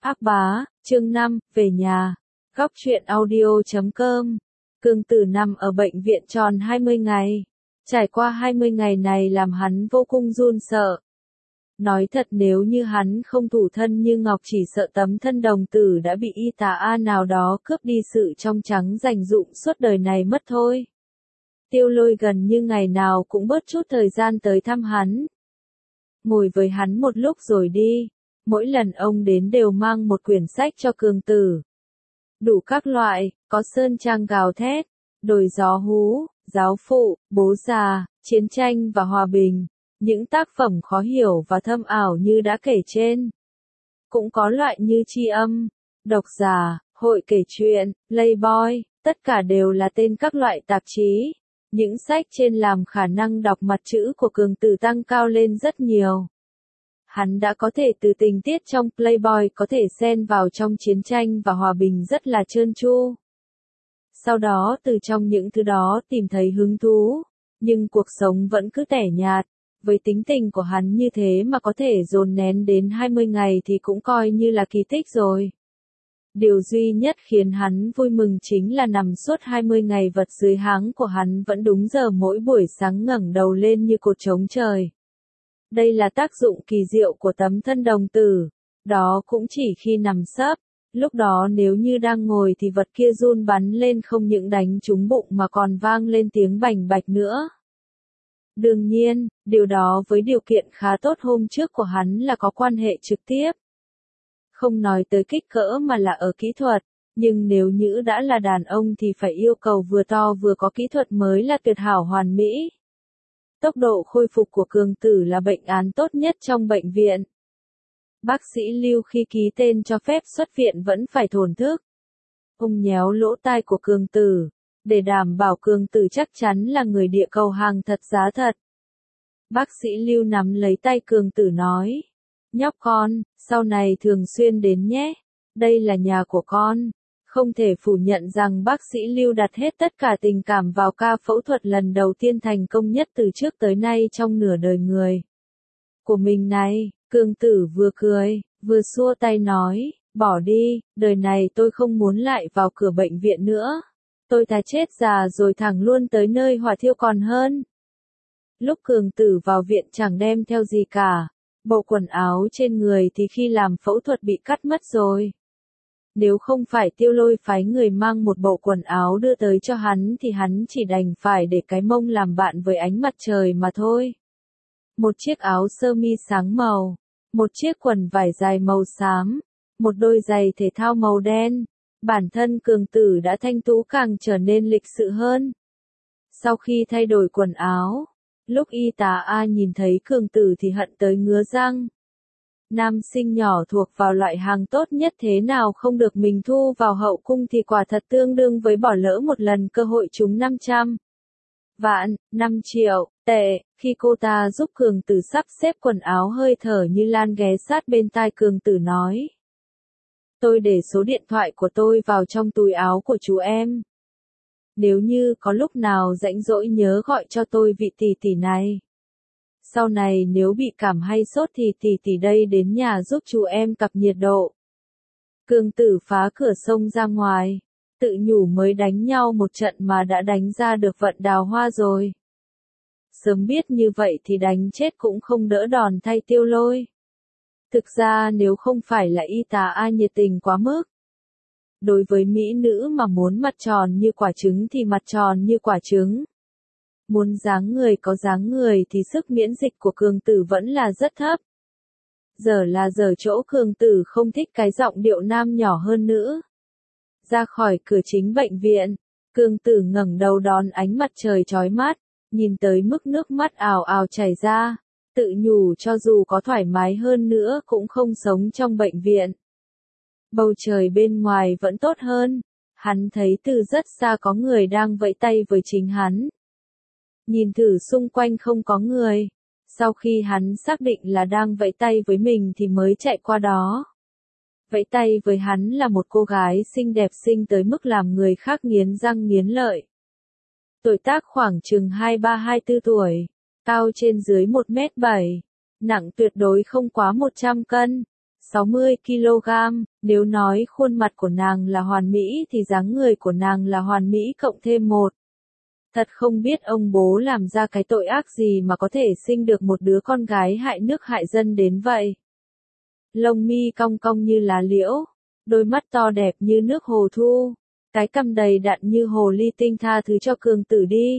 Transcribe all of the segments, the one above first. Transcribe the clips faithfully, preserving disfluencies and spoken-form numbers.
Ác bá, chương năm, về nhà. Góc truyện audio chấm com. Cương Tử nằm ở bệnh viện tròn hai mươi ngày. Trải qua hai mươi ngày này làm hắn vô cùng run sợ. Nói thật nếu như hắn không thủ thân như Ngọc chỉ sợ tấm thân đồng tử đã bị y tà A nào đó cướp đi sự trong trắng dành dụm suốt đời này mất thôi. Tiêu Lôi gần như ngày nào cũng bớt chút thời gian tới thăm hắn. Ngồi với hắn một lúc rồi đi. Mỗi lần ông đến đều mang một quyển sách cho Cương Tử. Đủ các loại, có Sơn Trang gào thét, Đồi gió hú, Giáo phụ, Bố già, Chiến tranh và hòa bình. Những tác phẩm khó hiểu và thâm ảo như đã kể trên. Cũng có loại như Tri âm, Độc giả, Hội kể chuyện, Playboy, tất cả đều là tên các loại tạp chí. Những sách trên làm khả năng đọc mặt chữ của Cương Tử tăng cao lên rất nhiều. Hắn đã có thể từ tình tiết trong Playboy có thể xen vào trong chiến tranh và hòa bình rất là trơn tru. Sau đó từ trong những thứ đó tìm thấy hứng thú, nhưng cuộc sống vẫn cứ tẻ nhạt. Với tính tình của hắn như thế mà có thể dồn nén đến hai mươi ngày thì cũng coi như là kỳ tích rồi. Điều duy nhất khiến hắn vui mừng chính là nằm suốt hai mươi ngày vật dưới háng của hắn vẫn đúng giờ mỗi buổi sáng ngẩng đầu lên như cột trống trời. Đây là tác dụng kỳ diệu của tấm thân đồng tử. Đó cũng chỉ khi nằm sấp. Lúc đó nếu như đang ngồi thì vật kia run bắn lên không những đánh trúng bụng mà còn vang lên tiếng bành bạch nữa. Đương nhiên, điều đó với điều kiện khá tốt hôm trước của hắn là có quan hệ trực tiếp. Không nói tới kích cỡ mà là ở kỹ thuật, nhưng nếu như đã là đàn ông thì phải yêu cầu vừa to vừa có kỹ thuật mới là tuyệt hảo hoàn mỹ. Tốc độ khôi phục của Cương Tử là bệnh án tốt nhất trong bệnh viện. Bác sĩ Lưu khi ký tên cho phép xuất viện vẫn phải thổn thức. Ông nhéo lỗ tai của Cương Tử, để đảm bảo Cương Tử chắc chắn là người địa cầu hàng thật giá thật. Bác sĩ Lưu nắm lấy tay Cương Tử nói, nhóc con, sau này thường xuyên đến nhé, đây là nhà của con. Không thể phủ nhận rằng bác sĩ Lưu đặt hết tất cả tình cảm vào ca phẫu thuật lần đầu tiên thành công nhất từ trước tới nay trong nửa đời người của mình này. Cương Tử vừa cười, vừa xua tay nói, bỏ đi, đời này tôi không muốn lại vào cửa bệnh viện nữa. Tôi thà chết già rồi thẳng luôn tới nơi hỏa thiêu còn hơn. Lúc Cương Tử vào viện chẳng đem theo gì cả. Bộ quần áo trên người thì khi làm phẫu thuật bị cắt mất rồi. Nếu không phải Tiêu Lôi phái người mang một bộ quần áo đưa tới cho hắn thì hắn chỉ đành phải để cái mông làm bạn với ánh mặt trời mà thôi. Một chiếc áo sơ mi sáng màu, một chiếc quần vải dài màu xám, một đôi giày thể thao màu đen. Bản thân Cương Tử đã thanh tú càng trở nên lịch sự hơn. Sau khi thay đổi quần áo, lúc y tá A nhìn thấy Cương Tử thì hận tới ngứa răng. Nam sinh nhỏ thuộc vào loại hàng tốt nhất thế nào không được mình thu vào hậu cung thì quả thật tương đương với bỏ lỡ một lần cơ hội trúng năm trăm vạn, năm triệu, tệ. Khi cô ta giúp Cương Tử sắp xếp quần áo hơi thở như Lan ghé sát bên tai Cương Tử nói. Tôi để số điện thoại của tôi vào trong túi áo của chú em. Nếu như có lúc nào rảnh rỗi nhớ gọi cho tôi vị tỷ tỷ này. Sau này nếu bị cảm hay sốt thì tỷ tỷ đây đến nhà giúp chú em cặp nhiệt độ. Cương Tử phá cửa sông ra ngoài, tự nhủ mới đánh nhau một trận mà đã đánh ra được vận đào hoa rồi. Sớm biết như vậy thì đánh chết cũng không đỡ đòn thay Tiêu Lôi. Thực ra nếu không phải là y tá A nhiệt tình quá mức. Đối với mỹ nữ mà muốn mặt tròn như quả trứng thì mặt tròn như quả trứng. Muốn dáng người có dáng người thì sức miễn dịch của Cương Tử vẫn là rất thấp. Giờ là giờ chỗ Cương Tử không thích cái giọng điệu nam nhỏ hơn nữ. Ra khỏi cửa chính bệnh viện, Cương Tử ngẩng đầu đón ánh mặt trời chói mắt, nhìn tới mức nước mắt ào ào chảy ra, tự nhủ cho dù có thoải mái hơn nữa cũng không sống trong bệnh viện. Bầu trời bên ngoài vẫn tốt hơn, hắn thấy từ rất xa có người đang vẫy tay với chính hắn. Nhìn thử xung quanh không có người, sau khi hắn xác định là đang vẫy tay với mình thì mới chạy qua đó. Vẫy tay với hắn là một cô gái xinh đẹp xinh tới mức làm người khác nghiến răng nghiến lợi. Tuổi tác khoảng chừng hai ba hai tư tuổi, cao trên dưới một mét bảy, nặng tuyệt đối không quá một trăm cân. sáu mươi ki lô gam, nếu nói khuôn mặt của nàng là hoàn mỹ thì dáng người của nàng là hoàn mỹ cộng thêm một. Thật không biết ông bố làm ra cái tội ác gì mà có thể sinh được một đứa con gái hại nước hại dân đến vậy. Lông mi cong cong như lá liễu, đôi mắt to đẹp như nước hồ thu, cái cằm đầy đặn như hồ ly tinh, tha thứ cho Cường Tử đi.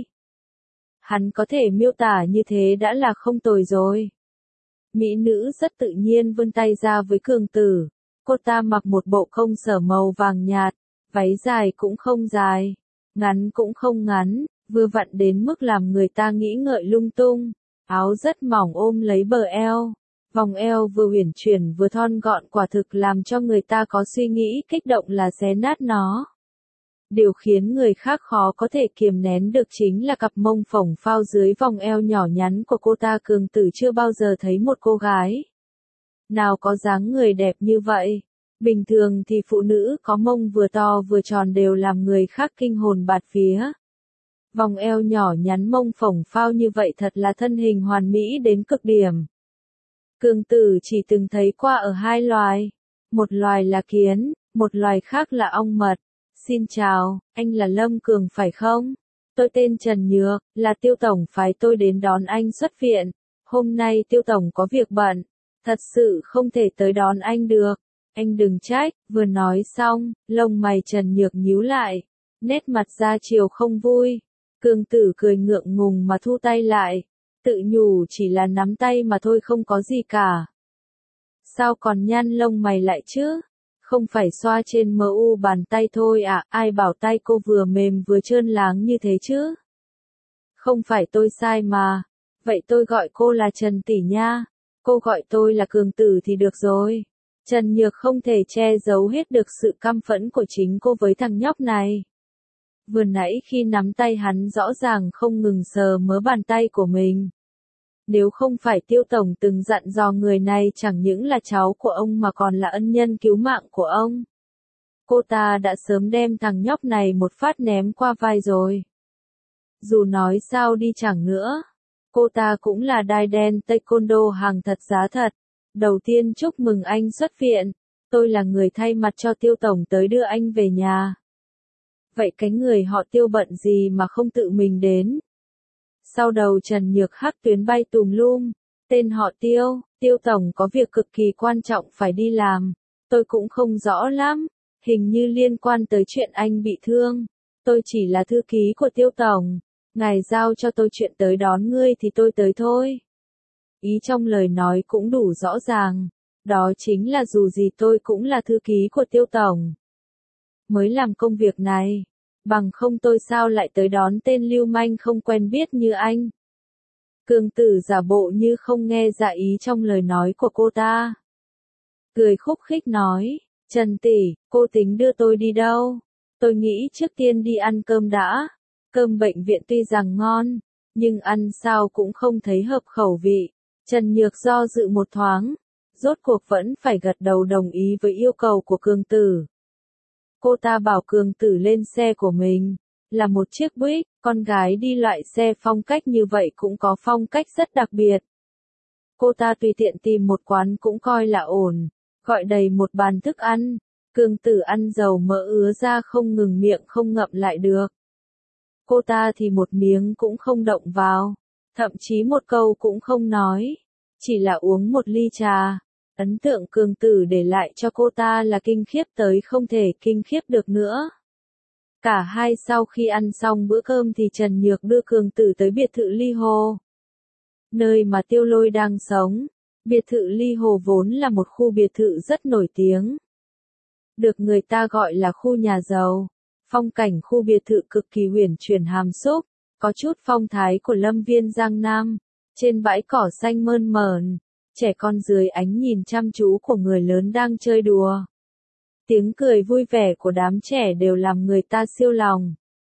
Hắn có thể miêu tả như thế đã là không tồi rồi. Mỹ nữ rất tự nhiên vươn tay ra với Cường Tử. Cô ta mặc một bộ công sở màu vàng nhạt, váy dài cũng không dài, ngắn cũng không ngắn, vừa vặn đến mức làm người ta nghĩ ngợi lung tung. Áo rất mỏng ôm lấy bờ eo, vòng eo vừa uyển chuyển vừa thon gọn, quả thực làm cho người ta có suy nghĩ kích động là xé nát nó. Điều khiến người khác khó có thể kiềm nén được chính là cặp mông phồng phao dưới vòng eo nhỏ nhắn của cô ta. Cường Tử chưa bao giờ thấy một cô gái nào có dáng người đẹp như vậy. Bình thường thì phụ nữ có mông vừa to vừa tròn đều làm người khác kinh hồn bạt vía. Vòng eo nhỏ nhắn mông phồng phao như vậy thật là thân hình hoàn mỹ đến cực điểm. Cường Tử chỉ từng thấy qua ở hai loài. Một loài là kiến, một loài khác là ong mật. Xin chào, anh là Lâm Cường phải không? Tôi tên Trần Nhược, là Tiêu Tổng phái tôi đến đón anh xuất viện. Hôm nay Tiêu Tổng có việc bận, thật sự không thể tới đón anh được. Anh đừng trách. Vừa nói xong, lông mày Trần Nhược nhíu lại, nét mặt ra chiều không vui. Cường Tử cười ngượng ngùng mà thu tay lại, tự nhủ chỉ là nắm tay mà thôi, không có gì cả. Sao còn nhăn lông mày lại chứ? Không phải xoa trên mu bàn tay thôi à, ai bảo tay cô vừa mềm vừa trơn láng như thế chứ? Không phải tôi sai mà. Vậy tôi gọi cô là Trần tỷ nha. Cô gọi tôi là Cường Tử thì được rồi. Trần Nhược không thể che giấu hết được sự căm phẫn của chính cô với thằng nhóc này. Vừa nãy khi nắm tay hắn rõ ràng không ngừng sờ mớ bàn tay của mình. Nếu không phải Tiêu Tổng từng dặn dò người này chẳng những là cháu của ông mà còn là ân nhân cứu mạng của ông, cô ta đã sớm đem thằng nhóc này một phát ném qua vai rồi. Dù nói sao đi chẳng nữa, cô ta cũng là đai đen taekwondo hàng thật giá thật. Đầu tiên chúc mừng anh xuất viện, tôi là người thay mặt cho Tiêu Tổng tới đưa anh về nhà. Vậy cái người họ Tiêu bận gì mà không tự mình đến? Sau đầu Trần Nhược hắc tuyến bay tùm lum, tên họ Tiêu, Tiêu Tổng có việc cực kỳ quan trọng phải đi làm, tôi cũng không rõ lắm, hình như liên quan tới chuyện anh bị thương, tôi chỉ là thư ký của Tiêu Tổng, ngài giao cho tôi chuyện tới đón ngươi thì tôi tới thôi. Ý trong lời nói cũng đủ rõ ràng, đó chính là dù gì tôi cũng là thư ký của Tiêu Tổng, mới làm công việc này. Bằng không tôi sao lại tới đón tên lưu manh không quen biết như anh. Cường Tử giả bộ như không nghe ra ý trong lời nói của cô ta. Cười khúc khích nói, Trần tỷ, cô tính đưa tôi đi đâu? Tôi nghĩ trước tiên đi ăn cơm đã. Cơm bệnh viện tuy rằng ngon, nhưng ăn sao cũng không thấy hợp khẩu vị. Trần Nhược do dự một thoáng, rốt cuộc vẫn phải gật đầu đồng ý với yêu cầu của Cường Tử. Cô ta bảo Cường Tử lên xe của mình, là một chiếc Buick, con gái đi loại xe phong cách như vậy cũng có phong cách rất đặc biệt. Cô ta tùy tiện tìm một quán cũng coi là ổn, gọi đầy một bàn thức ăn, Cường Tử ăn dầu mỡ ứa ra không ngừng, miệng không ngậm lại được. Cô ta thì một miếng cũng không động vào, thậm chí một câu cũng không nói, chỉ là uống một ly trà. Ấn tượng Cường Tử để lại cho cô ta là kinh khiếp tới không thể kinh khiếp được nữa. Cả hai sau khi ăn xong bữa cơm thì Trần Nhược đưa Cường Tử tới biệt thự Ly Hồ, nơi mà Tiêu Lôi đang sống. Biệt thự Ly Hồ vốn là một khu biệt thự rất nổi tiếng, được người ta gọi là khu nhà giàu. Phong cảnh khu biệt thự cực kỳ huyền chuyển hàm xúc, có chút phong thái của lâm viên Giang Nam. Trên bãi cỏ xanh mơn mởn, trẻ con dưới ánh nhìn chăm chú của người lớn đang chơi đùa. Tiếng cười vui vẻ của đám trẻ đều làm người ta siêu lòng,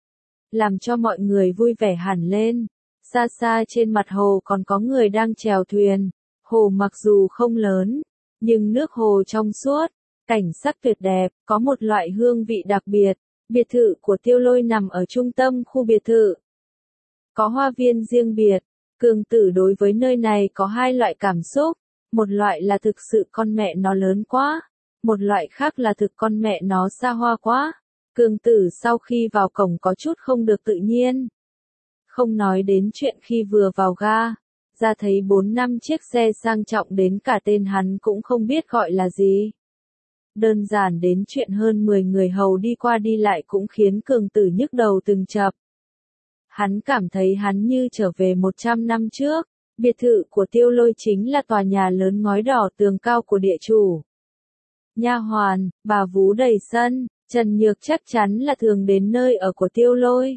làm cho mọi người vui vẻ hẳn lên. Xa xa trên mặt hồ còn có người đang chèo thuyền. Hồ mặc dù không lớn, nhưng nước hồ trong suốt, cảnh sắc tuyệt đẹp, có một loại hương vị đặc biệt. Biệt thự của Tiêu Lôi nằm ở trung tâm khu biệt thự, có hoa viên riêng biệt. Cường Tử đối với nơi này có hai loại cảm xúc. Một loại là thực sự con mẹ nó lớn quá, một loại khác là thực con mẹ nó xa hoa quá. Cường Tử sau khi vào cổng có chút không được tự nhiên. Không nói đến chuyện khi vừa vào ga, ra thấy bốn năm chiếc xe sang trọng đến cả tên hắn cũng không biết gọi là gì. Đơn giản đến chuyện hơn mười người hầu đi qua đi lại cũng khiến Cường Tử nhức đầu từng chập. Hắn cảm thấy hắn như trở về một trăm năm trước. Biệt thự của Tiêu Lôi chính là tòa nhà lớn ngói đỏ tường cao của địa chủ. Nha hoàn, bà vú đầy sân, Trần Nhược chắc chắn là thường đến nơi ở của Tiêu Lôi.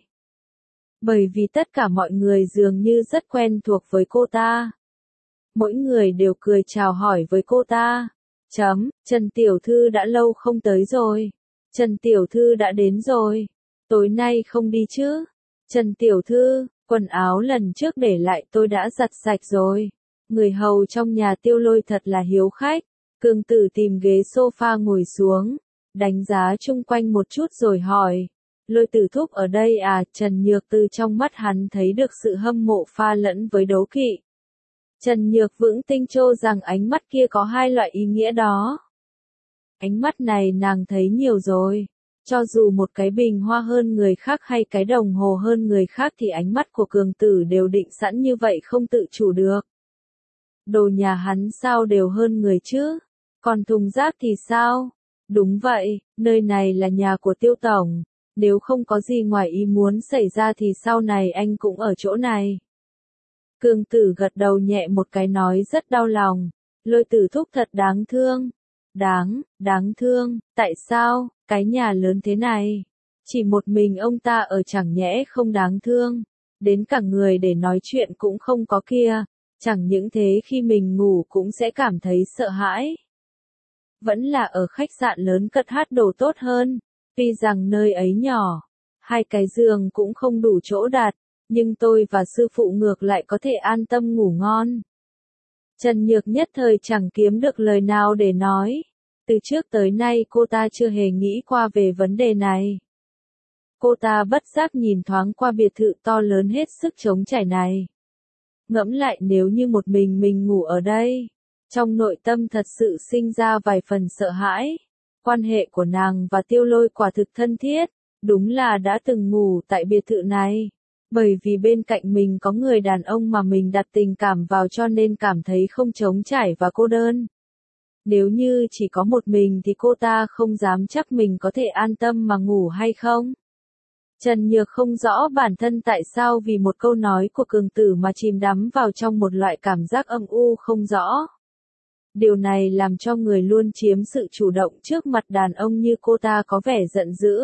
Bởi vì tất cả mọi người dường như rất quen thuộc với cô ta. Mỗi người đều cười chào hỏi với cô ta. Chấm, Trần Tiểu Thư đã lâu không tới rồi. Trần Tiểu Thư đã đến rồi. Tối nay không đi chứ? Trần Tiểu Thư, quần áo lần trước để lại tôi đã giặt sạch rồi. Người hầu trong nhà Tiêu Lôi thật là hiếu khách. Cường Tử tìm ghế sofa ngồi xuống, đánh giá chung quanh một chút rồi hỏi. Lôi Tử thúc ở đây à? Trần Nhược từ trong mắt hắn thấy được sự hâm mộ pha lẫn với đố kỵ. Trần Nhược vững tin cho rằng ánh mắt kia có hai loại ý nghĩa đó. Ánh mắt này nàng thấy nhiều rồi. Cho dù một cái bình hoa hơn người khác hay cái đồng hồ hơn người khác thì ánh mắt của Cường Tử đều định sẵn như vậy không tự chủ được. Đồ nhà hắn sao đều hơn người chứ? Còn thùng rác thì sao? Đúng vậy, nơi này là nhà của Tiêu Tổng. Nếu không có gì ngoài ý muốn xảy ra thì sau này anh cũng ở chỗ này. Cường Tử gật đầu nhẹ một cái nói rất đau lòng. Lôi Tử thúc thật đáng thương. Đáng, đáng thương, tại sao, cái nhà lớn thế này. Chỉ một mình ông ta ở chẳng nhẽ không đáng thương. Đến cả người để nói chuyện cũng không có kia. Chẳng những thế khi mình ngủ cũng sẽ cảm thấy sợ hãi. Vẫn là ở khách sạn lớn cất hát đồ tốt hơn. Tuy rằng nơi ấy nhỏ, hai cái giường cũng không đủ chỗ đặt, nhưng tôi và sư phụ ngược lại có thể an tâm ngủ ngon. Trần Nhược nhất thời chẳng kiếm được lời nào để nói. Từ trước tới nay cô ta chưa hề nghĩ qua về vấn đề này. Cô ta bất giác nhìn thoáng qua biệt thự to lớn hết sức trống trải này. Ngẫm lại nếu như một mình mình ngủ ở đây, trong nội tâm thật sự sinh ra vài phần sợ hãi. Quan hệ của nàng và Tiêu Lôi quả thực thân thiết, đúng là đã từng ngủ tại biệt thự này. Bởi vì bên cạnh mình có người đàn ông mà mình đặt tình cảm vào cho nên cảm thấy không trống trải và cô đơn. Nếu như chỉ có một mình thì cô ta không dám chắc mình có thể an tâm mà ngủ hay không. Trần Nhược không rõ bản thân tại sao vì một câu nói của Cường Tử mà chìm đắm vào trong một loại cảm giác âm u không rõ. Điều này làm cho người luôn chiếm sự chủ động trước mặt đàn ông như cô ta có vẻ giận dữ.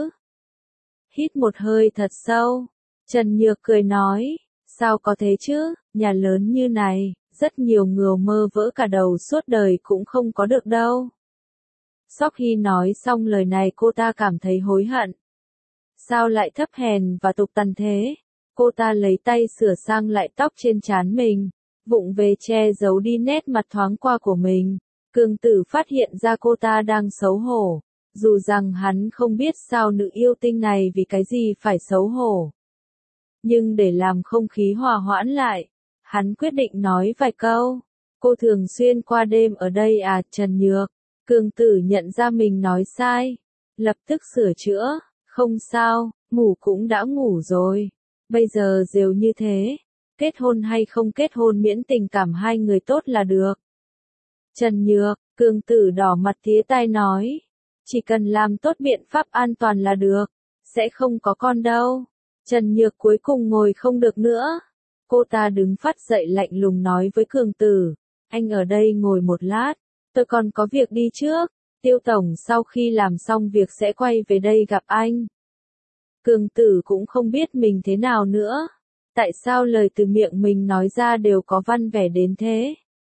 Hít một hơi thật sâu, Trần Nhược cười nói, sao có thế chứ, nhà lớn như này, rất nhiều người mơ vỡ cả đầu suốt đời cũng không có được đâu. Sau khi nói xong lời này cô ta cảm thấy hối hận. Sao lại thấp hèn và tục tằn thế? Cô ta lấy tay sửa sang lại tóc trên trán mình, vụng về che giấu đi nét mặt thoáng qua của mình. Cường Tử phát hiện ra cô ta đang xấu hổ, dù rằng hắn không biết sao nữ yêu tinh này vì cái gì phải xấu hổ. Nhưng để làm không khí hòa hoãn lại, hắn quyết định nói vài câu. Cô thường xuyên qua đêm ở đây à? Trần Nhược. Cường Tử nhận ra mình nói sai, lập tức sửa chữa, không sao, ngủ cũng đã ngủ rồi. Bây giờ rều như thế, kết hôn hay không kết hôn miễn tình cảm hai người tốt là được. Trần Nhược, Cường Tử đỏ mặt tía tai nói, chỉ cần làm tốt biện pháp an toàn là được, sẽ không có con đâu. Trần Nhược cuối cùng ngồi không được nữa. Cô ta đứng phát dậy lạnh lùng nói với Cường Tử, anh ở đây ngồi một lát, tôi còn có việc đi trước. Tiêu Tổng sau khi làm xong việc sẽ quay về đây gặp anh. Cường Tử cũng không biết mình thế nào nữa. Tại sao lời từ miệng mình nói ra đều có văn vẻ đến thế?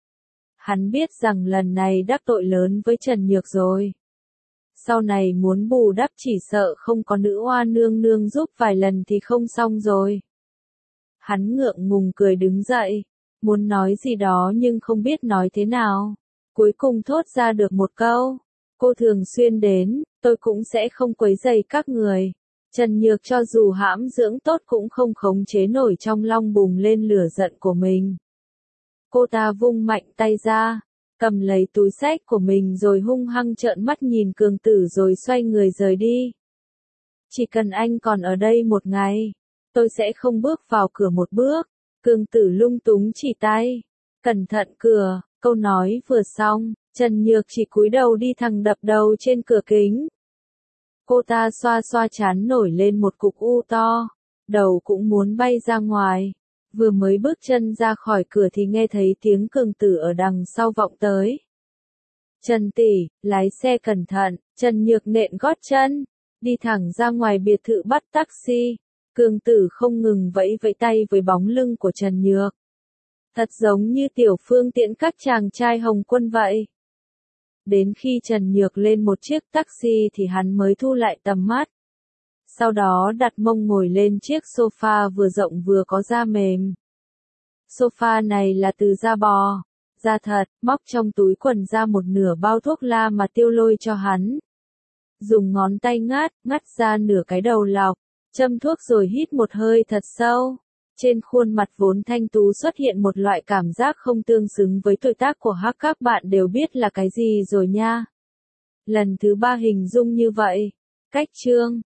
Hắn biết rằng lần này đắc tội lớn với Trần Nhược rồi. Sau này muốn bù đắp chỉ sợ không có nữ oa nương nương giúp vài lần thì không xong rồi. Hắn ngượng ngùng cười đứng dậy, muốn nói gì đó nhưng không biết nói thế nào. Cuối cùng thốt ra được một câu, cô thường xuyên đến, tôi cũng sẽ không quấy rầy các người. Trần Nhược cho dù hãm dưỡng tốt cũng không khống chế nổi trong lòng bùng lên lửa giận của mình. Cô ta vung mạnh tay ra, cầm lấy túi xách của mình rồi hung hăng trợn mắt nhìn Cường Tử rồi xoay người rời đi. Chỉ cần anh còn ở đây một ngày, tôi sẽ không bước vào cửa một bước. Cường Tử lung túng chỉ tay. Cẩn thận cửa, câu nói vừa xong, Trần Nhược chỉ cúi đầu đi thẳng đập đầu trên cửa kính. Cô ta xoa xoa trán nổi lên một cục u to, đầu cũng muốn bay ra ngoài. Vừa mới bước chân ra khỏi cửa thì nghe thấy tiếng Cường Tử ở đằng sau vọng tới. Trần tỷ, lái xe cẩn thận. Trần Nhược nện gót chân, đi thẳng ra ngoài biệt thự bắt taxi. Cường Tử không ngừng vẫy vẫy tay với bóng lưng của Trần Nhược. Thật giống như tiểu phương tiễn các chàng trai Hồng Quân vậy. Đến khi Trần Nhược lên một chiếc taxi thì hắn mới thu lại tầm mắt. Sau đó đặt mông ngồi lên chiếc sofa vừa rộng vừa có da mềm. Sofa này là từ da bò, da thật, móc trong túi quần ra một nửa bao thuốc la mà Tiêu Lôi cho hắn. Dùng ngón tay ngắt, ngắt ra nửa cái đầu lọc, châm thuốc rồi hít một hơi thật sâu. Trên khuôn mặt vốn thanh tú xuất hiện một loại cảm giác không tương xứng với tuổi tác của hắn, các bạn đều biết là cái gì rồi nha. Lần thứ ba hình dung như vậy. Cách chương